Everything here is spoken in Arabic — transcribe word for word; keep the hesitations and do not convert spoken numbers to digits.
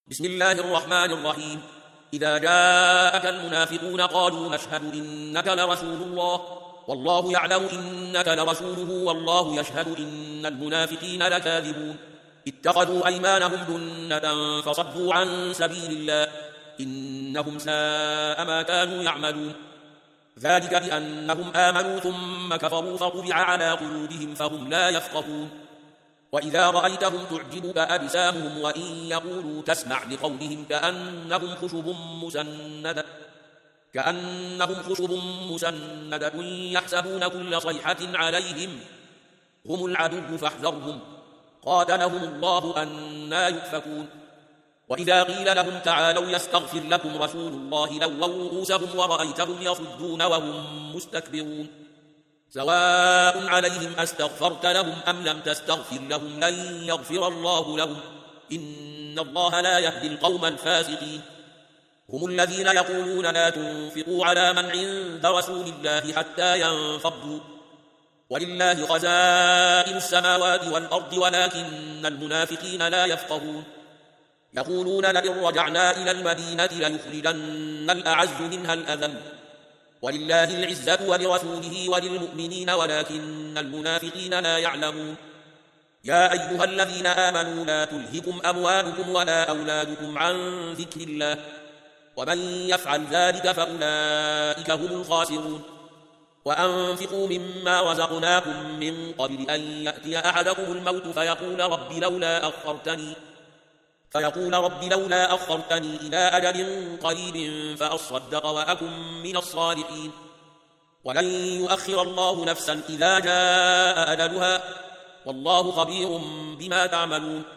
بسم الله الرحمن الرحيم. إذا جاءك المنافقون قالوا نشهد إنك لرسول الله والله يعلم إنك لرسوله والله يشهد إن المنافقين لكاذبون. اتخذوا أيمانهم جنة فصدوا عن سبيل الله إنهم ساء ما كانوا يعملون. ذلك بأنهم آمنوا ثم كفروا فطبع على قلوبهم فهم لا يفقهون. وإذا رأيتهم تعجبك أجسامهم وإن يقولوا تسمع لقولهم كأنهم خشب مسندة كأنهم خشب مسندة يحسبون كل صيحة عليهم هم العدو فاحذرهم قاتلهم الله أنى يؤفكون. وإذا قيل لهم تعالوا يستغفر لكم رسول الله لووا رؤوسهم ورأيتهم يصدون وهم مستكبرون. سواء عليهم أستغفرت لهم أم لم تستغفر لهم لن يغفر الله لهم إن الله لا يهدي القوم الفاسقين. هم الذين يقولون لا تنفقوا على من عند رسول الله حتى ينفضوا ولله خزائن السماوات والأرض ولكن المنافقين لا يفقهون. يقولون لئن رجعنا إلى المدينة ليخرجن الأعز منها الأذل ولله العزة ولرسوله وللمؤمنين ولكن المنافقين لا يعلمون. يا أيها الذين آمنوا لا تلهكم أموالكم ولا أولادكم عن ذكر الله ومن يفعل ذلك فأولئك هم الخاسرون. وأنفقوا مما رزقناكم من قبل أن يأتي أحدكم الموت فيقول رب لولا أخرتني فيقول رب لولا أخرتني إلى أجل قريب فأصدق وأكن من الصالحين ولن يؤخر الله نفسا إذا جاء أجلها والله خبير بما تعملون.